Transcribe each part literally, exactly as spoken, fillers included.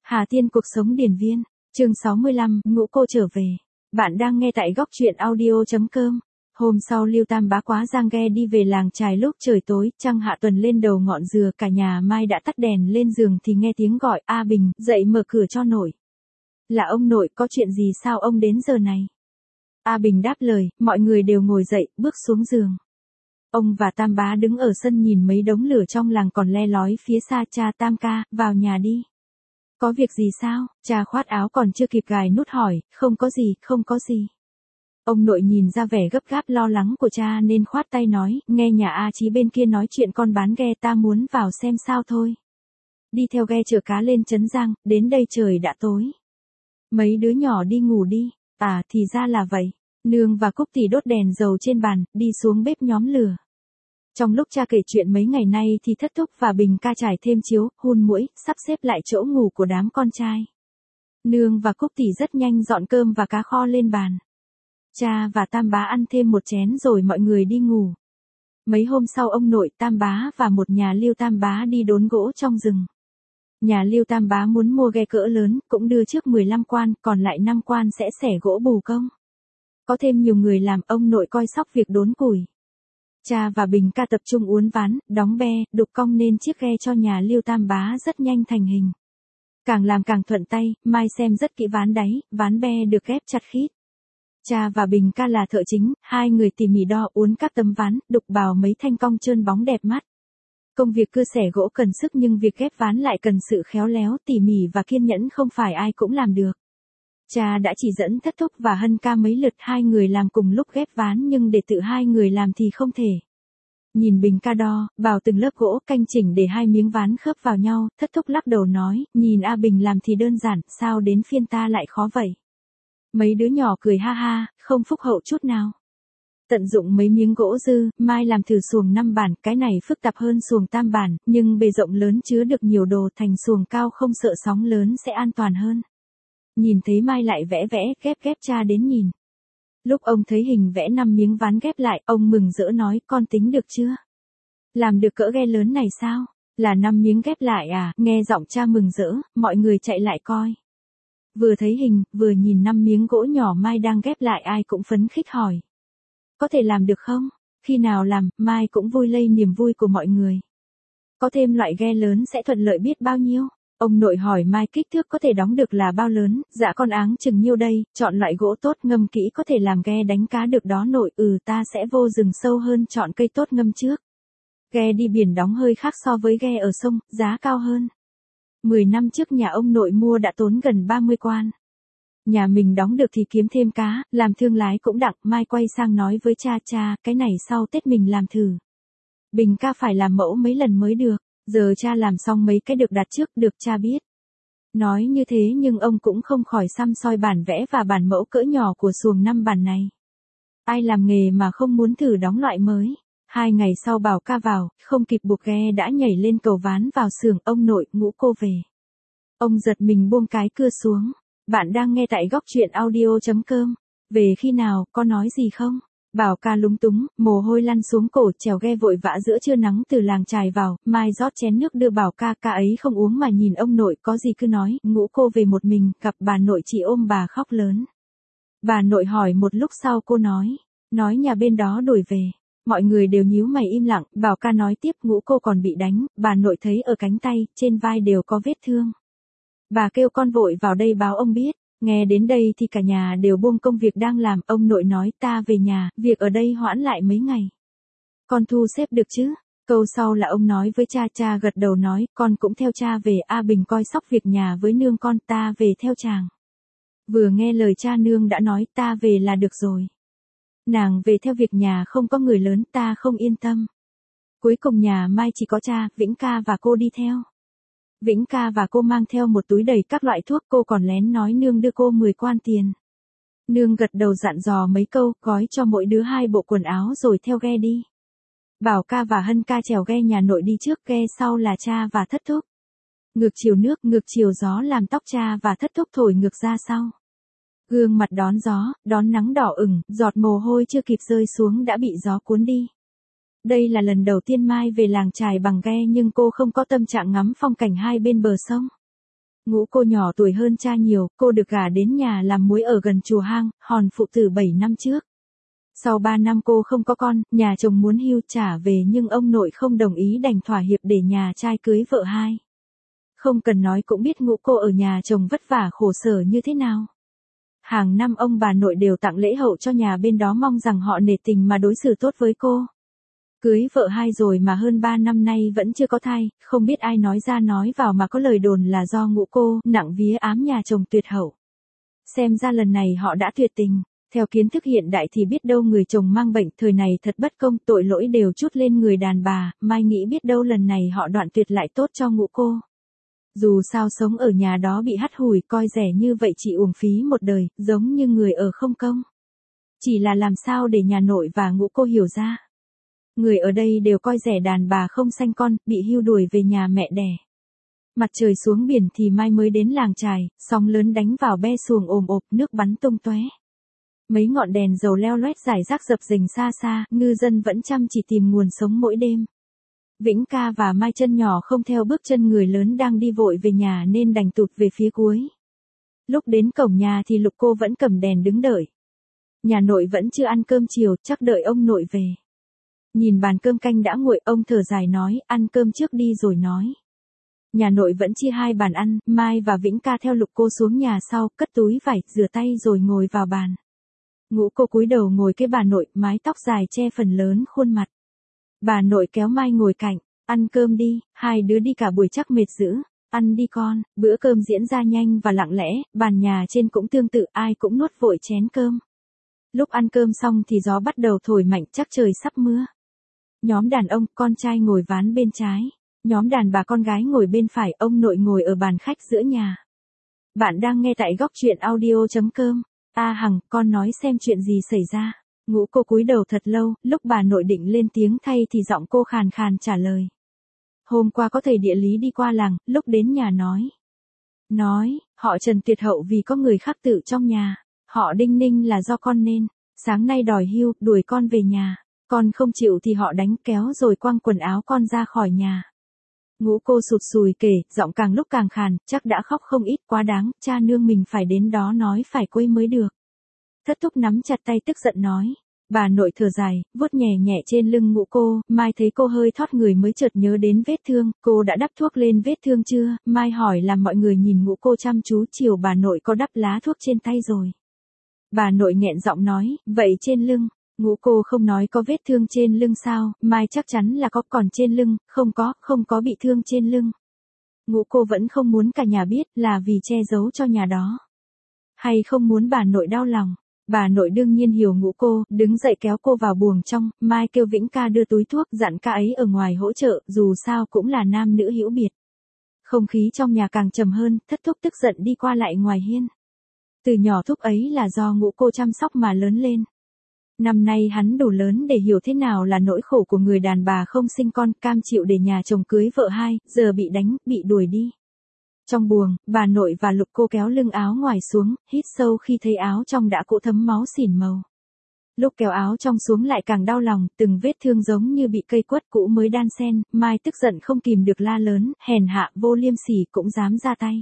Hà Tiên cuộc sống điển viên, chương sáu mươi lăm, ngũ cô trở về. Bạn đang nghe tại góc truyện audio chấm com. Hôm sau Lưu Tam Bá quá giang ghe đi về làng chài lúc trời tối, trăng hạ tuần lên đầu ngọn dừa, cả nhà Mai đã tắt đèn lên giường thì nghe tiếng gọi, A Bình, dậy mở cửa cho nội. Là ông nội, có chuyện gì sao ông đến giờ này? A Bình đáp lời, mọi người đều ngồi dậy, bước xuống giường. Ông và Tam Bá đứng ở sân nhìn mấy đống lửa trong làng còn le lói phía xa. Cha, Tam ca, vào nhà đi. Có việc gì sao? Cha khoát áo còn chưa kịp gài nút hỏi, không có gì, không có gì. Ông nội nhìn ra vẻ gấp gáp lo lắng của cha nên khoát tay nói, nghe nhà A Chí bên kia nói chuyện con bán ghe, ta muốn vào xem sao thôi. Đi theo ghe chở cá lên Trấn Giang, đến đây trời đã tối. Mấy đứa nhỏ đi ngủ đi. À thì ra là vậy. Nương và Cúc thì đốt đèn dầu trên bàn, đi xuống bếp nhóm lửa. Trong lúc cha kể chuyện mấy ngày nay thì Thất Thúc và Bình ca trải thêm chiếu, hun muỗi, sắp xếp lại chỗ ngủ của đám con trai. Nương và Cúc Tỷ rất nhanh dọn cơm và cá kho lên bàn. Cha và Tam Bá ăn thêm một chén rồi mọi người đi ngủ. Mấy hôm sau ông nội, Tam Bá và một nhà Lưu Tam Bá đi đốn gỗ trong rừng. Nhà Lưu Tam Bá muốn mua ghe cỡ lớn, cũng đưa trước mười lăm quan, còn lại năm quan sẽ xẻ gỗ bù công. Có thêm nhiều người làm, ông nội coi sóc việc đốn củi. Cha và Bình ca tập trung uốn ván, đóng be, đục cong nên chiếc ghe cho nhà Lưu Tam Bá rất nhanh thành hình. Càng làm càng thuận tay, Mai xem rất kỹ ván đáy, ván be được ghép chặt khít. Cha và Bình ca là thợ chính, hai người tỉ mỉ đo uốn các tấm ván, đục bào mấy thanh cong trơn bóng đẹp mắt. Công việc cưa xẻ gỗ cần sức nhưng việc ghép ván lại cần sự khéo léo, tỉ mỉ và kiên nhẫn, không phải ai cũng làm được. Cha đã chỉ dẫn Thất Thúc và Hân ca mấy lượt, hai người làm cùng lúc ghép ván nhưng để tự hai người làm thì không thể. Nhìn Bình ca đo, bào từng lớp gỗ, canh chỉnh để hai miếng ván khớp vào nhau, Thất Thúc lắc đầu nói, nhìn A Bình làm thì đơn giản, sao đến phiên ta lại khó vậy? Mấy đứa nhỏ cười ha ha, không phúc hậu chút nào. Tận dụng mấy miếng gỗ dư, Mai làm thử xuồng năm bản, cái này phức tạp hơn xuồng tam bản, nhưng bề rộng lớn chứa được nhiều đồ, thành xuồng cao không sợ sóng lớn sẽ an toàn hơn. Nhìn thấy Mai lại vẽ vẽ, ghép ghép, cha đến nhìn. Lúc ông thấy hình vẽ năm miếng ván ghép lại, ông mừng rỡ nói, con tính được chưa? Làm được cỡ ghe lớn này sao? Là năm miếng ghép lại à? Nghe giọng cha mừng rỡ, mọi người chạy lại coi. Vừa thấy hình, vừa nhìn năm miếng gỗ nhỏ Mai đang ghép lại, ai cũng phấn khích hỏi. Có thể làm được không? Khi nào làm, Mai cũng vui lây niềm vui của mọi người. Có thêm loại ghe lớn sẽ thuận lợi biết bao nhiêu? Ông nội hỏi Mai kích thước có thể đóng được là bao lớn, dạ con áng chừng nhiêu đây, chọn loại gỗ tốt ngâm kỹ có thể làm ghe đánh cá được đó nội, ừ ta sẽ vô rừng sâu hơn, chọn cây tốt ngâm trước. Ghe đi biển đóng hơi khác so với ghe ở sông, giá cao hơn. Mười năm trước nhà ông nội mua đã tốn gần ba mươi quan. Nhà mình đóng được thì kiếm thêm cá, làm thương lái cũng đặng. Mai quay sang nói với cha, cha, cái này sau Tết mình làm thử. Bình ca phải làm mẫu mấy lần mới được. Giờ cha làm xong mấy cái được đặt trước, được cha biết. Nói như thế nhưng ông cũng không khỏi săm soi bản vẽ và bản mẫu cỡ nhỏ của xuồng năm bản này. Ai làm nghề mà không muốn thử đóng loại mới. Hai ngày sau Bảo ca vào, không kịp buộc ghe đã nhảy lên cầu ván vào xưởng. Ông nội, ngũ cô về. Ông giật mình buông cái cưa xuống. Bạn đang nghe tại góc truyện audio chấm com. Về khi nào, có nói gì không? Bảo ca lúng túng, mồ hôi lăn xuống cổ, chèo ghe vội vã giữa trưa nắng từ làng chài vào. Mai rót chén nước đưa Bảo ca, ca ấy không uống mà nhìn ông nội, có gì cứ nói. Ngũ cô về một mình, gặp bà nội chị ôm bà khóc lớn. Bà nội hỏi một lúc sau cô nói, nói nhà bên đó đuổi về. Mọi người đều nhíu mày im lặng. Bảo ca nói tiếp, ngũ cô còn bị đánh, bà nội thấy ở cánh tay, trên vai đều có vết thương. Bà kêu con vội vào đây báo ông biết. Nghe đến đây thì cả nhà đều buông công việc đang làm. Ông nội nói, ta về nhà, việc ở đây hoãn lại mấy ngày. Con thu xếp được chứ? Câu sau là ông nói với cha, cha gật đầu nói, con cũng theo cha về. A Bình coi sóc việc nhà với nương con, ta về theo chàng. Vừa nghe lời cha, nương đã nói, ta về là được rồi. Nàng về theo việc nhà không có người lớn, ta không yên tâm. Cuối cùng nhà Mai chỉ có cha, Vĩnh ca và cô đi theo. Vĩnh ca và cô mang theo một túi đầy các loại thuốc, cô còn lén nói nương đưa cô mười quan tiền. Nương gật đầu dặn dò mấy câu, gói cho mỗi đứa hai bộ quần áo rồi theo ghe đi. Bảo ca và Hân ca chèo ghe nhà nội đi trước, ghe sau là cha và Thất Thúc. Ngược chiều nước, ngược chiều gió làm tóc cha và Thất Thúc thổi ngược ra sau. Gương mặt đón gió, đón nắng đỏ ửng, giọt mồ hôi chưa kịp rơi xuống đã bị gió cuốn đi. Đây là lần đầu tiên Mai về làng chài bằng ghe nhưng cô không có tâm trạng ngắm phong cảnh hai bên bờ sông. Ngũ cô nhỏ tuổi hơn cha nhiều, cô được gả đến nhà làm muối ở gần chùa Hang, Hòn Phụ từ bảy năm trước. Sau ba năm cô không có con, nhà chồng muốn hưu trả về nhưng ông nội không đồng ý đành thỏa hiệp để nhà trai cưới vợ hai. Không cần nói cũng biết ngũ cô ở nhà chồng vất vả khổ sở như thế nào. Hàng năm ông bà nội đều tặng lễ hậu cho nhà bên đó mong rằng họ nể tình mà đối xử tốt với cô. Cưới vợ hai rồi mà hơn ba năm nay vẫn chưa có thai, không biết ai nói ra nói vào mà có lời đồn là do ngũ cô nặng vía ám nhà chồng tuyệt hậu. Xem ra lần này họ đã tuyệt tình. Theo kiến thức hiện đại thì biết đâu người chồng mang bệnh, thời này thật bất công, tội lỗi đều trút lên người đàn bà, Mai nghĩ biết đâu lần này họ đoạn tuyệt lại tốt cho ngũ cô. Dù sao sống ở nhà đó bị hắt hủi, coi rẻ như vậy chỉ uổng phí một đời, giống như người ở không công. Chỉ là làm sao để nhà nội và ngũ cô hiểu ra. Người ở đây đều coi rẻ đàn bà không sanh con, bị hưu đuổi về nhà mẹ đẻ. Mặt trời xuống biển thì Mai mới đến làng chài, sóng lớn đánh vào be xuồng ồm ộp, nước bắn tung tóe. Mấy ngọn đèn dầu leo loét rải rác dập dềnh xa xa, ngư dân vẫn chăm chỉ tìm nguồn sống mỗi đêm. Vĩnh ca và Mai chân nhỏ không theo bước chân người lớn đang đi vội về nhà nên đành tụt về phía cuối. Lúc đến cổng nhà thì Lục cô vẫn cầm đèn đứng đợi. Nhà nội vẫn chưa ăn cơm chiều, chắc đợi ông nội về. Nhìn bàn cơm canh đã nguội, ông thở dài nói, ăn cơm trước đi rồi nói. Nhà nội vẫn chia hai bàn ăn, Mai và Vĩnh ca theo Lục cô xuống nhà sau, cất túi vải, rửa tay rồi ngồi vào bàn. Ngũ cô cúi đầu ngồi cái bà nội, mái tóc dài che phần lớn khuôn mặt. Bà nội kéo Mai ngồi cạnh, ăn cơm đi, hai đứa đi cả buổi chắc mệt dữ, ăn đi con, bữa cơm diễn ra nhanh và lặng lẽ, bàn nhà trên cũng tương tự, ai cũng nuốt vội chén cơm. Lúc ăn cơm xong thì gió bắt đầu thổi mạnh, chắc trời sắp mưa. Nhóm đàn ông, con trai ngồi ván bên trái, nhóm đàn bà con gái ngồi bên phải, ông nội ngồi ở bàn khách giữa nhà. Bạn đang nghe tại góc truyện audio chấm com. A Hằng, con nói xem chuyện gì xảy ra. Ngũ cô cúi đầu thật lâu, lúc bà nội định lên tiếng thay thì giọng cô khàn khàn trả lời. Hôm qua có thầy địa lý đi qua làng, lúc đến nhà nói. Nói, họ Trần tuyệt hậu vì có người khác tự trong nhà. Họ đinh ninh là do con nên. Sáng nay đòi hưu, đuổi con về nhà. Con không chịu thì họ đánh kéo rồi quăng quần áo con ra khỏi nhà. Ngũ cô sụt sùi kể, giọng càng lúc càng khàn, chắc đã khóc không ít, quá đáng, cha nương mình phải đến đó nói phải quây mới được. Thất thúc nắm chặt tay tức giận nói. Bà nội thở dài, vuốt nhẹ nhẹ trên lưng ngũ cô, Mai thấy cô hơi thót người mới chợt nhớ đến vết thương, cô đã đắp thuốc lên vết thương chưa? Mai hỏi làm mọi người nhìn ngũ cô chăm chú, chiều bà nội có đắp lá thuốc trên tay rồi. Bà nội nghẹn giọng nói, vậy trên lưng. Ngũ cô không nói có vết thương trên lưng sao, Mai chắc chắn là có, còn trên lưng, không có, không có bị thương trên lưng. Ngũ cô vẫn không muốn cả nhà biết, là vì che giấu cho nhà đó. Hay không muốn bà nội đau lòng. Bà nội đương nhiên hiểu ngũ cô, đứng dậy kéo cô vào buồng trong, Mai kêu Vĩnh ca đưa túi thuốc, dặn ca ấy ở ngoài hỗ trợ, dù sao cũng là nam nữ hữu biệt. Không khí trong nhà càng trầm hơn, thất thúc tức giận đi qua lại ngoài hiên. Từ nhỏ thúc ấy là do ngũ cô chăm sóc mà lớn lên. Năm nay hắn đủ lớn để hiểu thế nào là nỗi khổ của người đàn bà không sinh con, cam chịu để nhà chồng cưới vợ hai, giờ bị đánh, bị đuổi đi. Trong buồng, bà nội và Lục cô kéo lưng áo ngoài xuống, hít sâu khi thấy áo trong đã cũ thấm máu xỉn màu. Lúc kéo áo trong xuống lại càng đau lòng, từng vết thương giống như bị cây quất cũ mới đan xen, Mai tức giận không kìm được la lớn, hèn hạ, vô liêm sỉ cũng dám ra tay.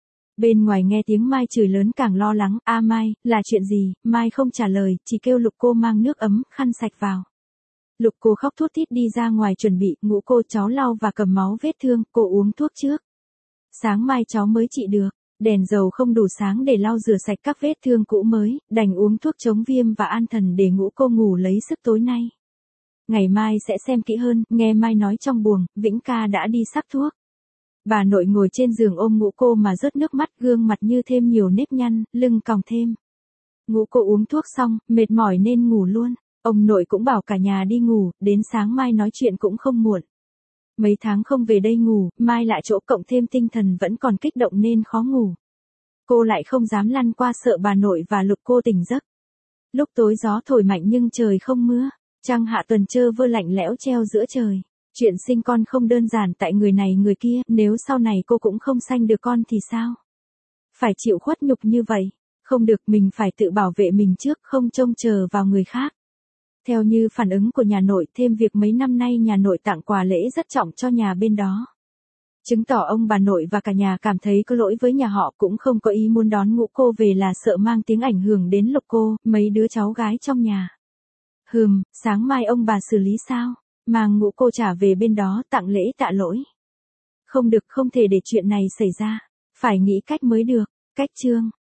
Bên ngoài nghe tiếng Mai chửi lớn càng lo lắng, a Mai, là chuyện gì? Mai không trả lời, chỉ kêu Lục cô mang nước ấm, khăn sạch vào. Lục cô khóc thút thít đi ra ngoài chuẩn bị, ngũ cô cháu lau và cầm máu vết thương, cô uống thuốc trước. Sáng mai cháu mới trị được, đèn dầu không đủ sáng để lau rửa sạch các vết thương cũ mới, đành uống thuốc chống viêm và an thần để ngũ cô ngủ lấy sức tối nay. Ngày mai sẽ xem kỹ hơn, nghe Mai nói trong buồng, Vĩnh ca đã đi sắc thuốc. Bà nội ngồi trên giường ôm ngũ cô mà rớt nước mắt, gương mặt như thêm nhiều nếp nhăn, lưng còng thêm. Ngũ cô uống thuốc xong, mệt mỏi nên ngủ luôn. Ông nội cũng bảo cả nhà đi ngủ, đến sáng mai nói chuyện cũng không muộn. Mấy tháng không về đây ngủ, Mai lại chỗ cộng thêm tinh thần vẫn còn kích động nên khó ngủ. Cô lại không dám lăn qua sợ bà nội và Lục cô tỉnh giấc. Lúc tối gió thổi mạnh nhưng trời không mưa, trăng hạ tuần trơ vơ lạnh lẽo treo giữa trời. Chuyện sinh con không đơn giản tại người này người kia, nếu sau này cô cũng không sanh được con thì sao? Phải chịu khuất nhục như vậy, không được, mình phải tự bảo vệ mình trước, không trông chờ vào người khác. Theo như phản ứng của nhà nội, thêm việc mấy năm nay nhà nội tặng quà lễ rất trọng cho nhà bên đó. Chứng tỏ ông bà nội và cả nhà cảm thấy có lỗi với nhà họ, cũng không có ý muốn đón ngũ cô về là sợ mang tiếng ảnh hưởng đến Lục cô, mấy đứa cháu gái trong nhà. Hừm, sáng mai ông bà xử lý sao? Mang ngũ cô trả về bên đó tặng lễ tạ lỗi. Không được, không thể để chuyện này xảy ra. Phải nghĩ cách mới được. Cách chương